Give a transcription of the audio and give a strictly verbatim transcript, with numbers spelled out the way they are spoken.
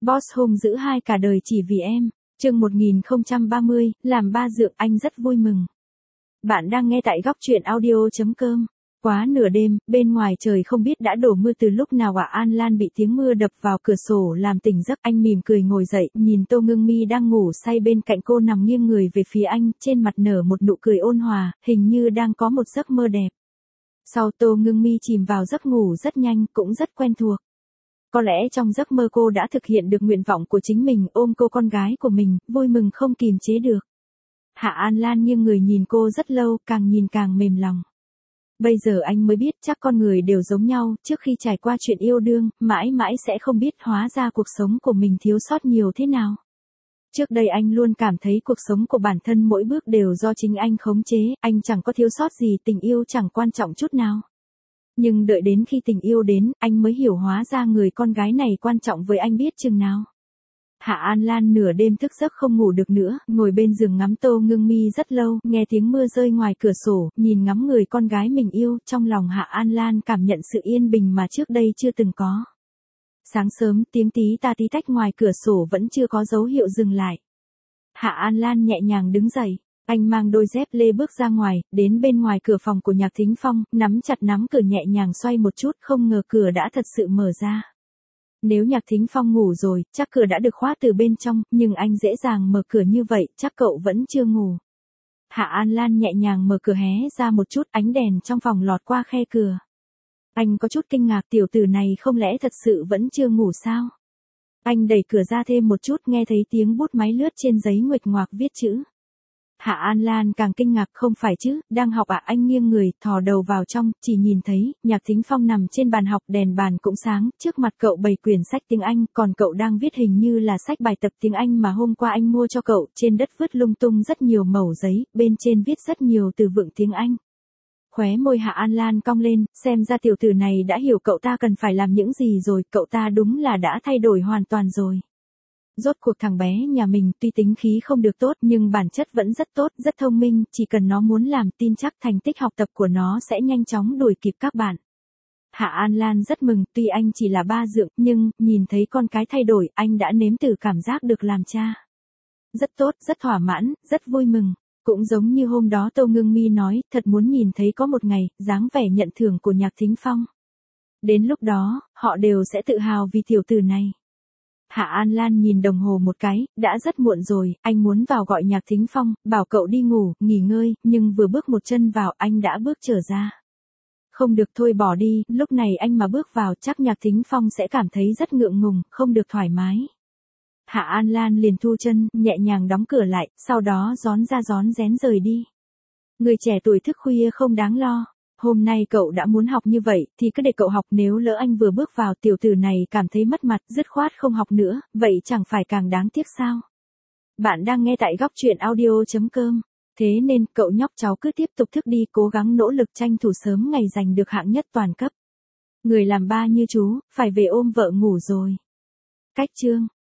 Boss hung dữ hai cả đời chỉ vì em. Chương một nghìn không trăm ba mươi, làm ba dượng anh rất vui mừng. Bạn đang nghe tại góc truyện audio chấm com. Quá nửa đêm, bên ngoài trời không biết đã đổ mưa từ lúc nào ạ. An Lan bị tiếng mưa đập vào cửa sổ làm tỉnh giấc. Anh mỉm cười ngồi dậy, nhìn Tô Ngưng Mi đang ngủ say bên cạnh cô nằm nghiêng người về phía anh, trên mặt nở một nụ cười ôn hòa, hình như đang có một giấc mơ đẹp. Sau Tô Ngưng Mi chìm vào giấc ngủ rất nhanh, cũng rất quen thuộc. Có lẽ trong giấc mơ cô đã thực hiện được nguyện vọng của chính mình, ôm cô con gái của mình, vui mừng không kìm chế được. Hạ An Lan nghiêng người nhìn cô rất lâu, càng nhìn càng mềm lòng. Bây giờ anh mới biết chắc con người đều giống nhau, trước khi trải qua chuyện yêu đương, mãi mãi sẽ không biết hóa ra cuộc sống của mình thiếu sót nhiều thế nào. Trước đây anh luôn cảm thấy cuộc sống của bản thân mỗi bước đều do chính anh khống chế, anh chẳng có thiếu sót gì, tình yêu chẳng quan trọng chút nào. Nhưng đợi đến khi tình yêu đến, anh mới hiểu hóa ra người con gái này quan trọng với anh biết chừng nào. Hạ An Lan nửa đêm thức giấc không ngủ được nữa, ngồi bên giường ngắm Tô Ngưng Mi rất lâu, nghe tiếng mưa rơi ngoài cửa sổ, nhìn ngắm người con gái mình yêu, trong lòng Hạ An Lan cảm nhận sự yên bình mà trước đây chưa từng có. Sáng sớm, tiếng tí ta tí tách ngoài cửa sổ vẫn chưa có dấu hiệu dừng lại. Hạ An Lan nhẹ nhàng đứng dậy. Anh mang đôi dép lê bước ra ngoài, đến bên ngoài cửa phòng của Nhạc Thính Phong, nắm chặt nắm cửa nhẹ nhàng xoay một chút, không ngờ cửa đã thật sự mở ra. Nếu Nhạc Thính Phong ngủ rồi, chắc cửa đã được khóa từ bên trong, nhưng anh dễ dàng mở cửa như vậy, chắc cậu vẫn chưa ngủ. Hạ An Lan nhẹ nhàng mở cửa hé ra một chút, ánh đèn trong phòng lọt qua khe cửa. Anh có chút kinh ngạc, tiểu tử này không lẽ thật sự vẫn chưa ngủ sao? Anh đẩy cửa ra thêm một chút, nghe thấy tiếng bút máy lướt trên giấy nguệch ngoạc viết chữ. Hạ An Lan càng kinh ngạc, không phải chứ, đang học ạ. Anh nghiêng người, thò đầu vào trong, chỉ nhìn thấy, Nhạc Thính Phong nằm trên bàn học, đèn bàn cũng sáng, trước mặt cậu bày quyển sách tiếng Anh, còn cậu đang viết hình như là sách bài tập tiếng Anh mà hôm qua anh mua cho cậu, trên đất vứt lung tung rất nhiều mẩu giấy, bên trên viết rất nhiều từ vựng tiếng Anh. Khóe môi Hạ An Lan cong lên, xem ra tiểu tử này đã hiểu cậu ta cần phải làm những gì rồi, cậu ta đúng là đã thay đổi hoàn toàn rồi. Rốt cuộc thằng bé nhà mình tuy tính khí không được tốt nhưng bản chất vẫn rất tốt, rất thông minh, chỉ cần nó muốn làm tin chắc thành tích học tập của nó sẽ nhanh chóng đuổi kịp các bạn. Hạ An Lan rất mừng, tuy anh chỉ là ba dượng, nhưng, nhìn thấy con cái thay đổi, anh đã nếm thử cảm giác được làm cha. Rất tốt, rất thỏa mãn, rất vui mừng. Cũng giống như hôm đó Tô Ngưng Mi nói, thật muốn nhìn thấy có một ngày, dáng vẻ nhận thưởng của Nhạc Thính Phong. Đến lúc đó, họ đều sẽ tự hào vì tiểu tử này. Hạ An Lan nhìn đồng hồ một cái, đã rất muộn rồi, anh muốn vào gọi Nhạc Thính Phong, bảo cậu đi ngủ, nghỉ ngơi, nhưng vừa bước một chân vào anh đã bước trở ra. Không được, thôi bỏ đi, lúc này anh mà bước vào chắc Nhạc Thính Phong sẽ cảm thấy rất ngượng ngùng, không được thoải mái. Hạ An Lan liền thu chân, nhẹ nhàng đóng cửa lại, sau đó rón ra rón rén rời đi. Người trẻ tuổi thức khuya không đáng lo. Hôm nay cậu đã muốn học như vậy, thì cứ để cậu học, nếu lỡ anh vừa bước vào tiểu tử này cảm thấy mất mặt, dứt khoát không học nữa, vậy chẳng phải càng đáng tiếc sao? Bạn đang nghe tại góc truyện audio chấm com. Thế nên, cậu nhóc cháu cứ tiếp tục thức đi, cố gắng nỗ lực tranh thủ sớm ngày giành được hạng nhất toàn cấp. Người làm ba như chú, phải về ôm vợ ngủ rồi. Cách chương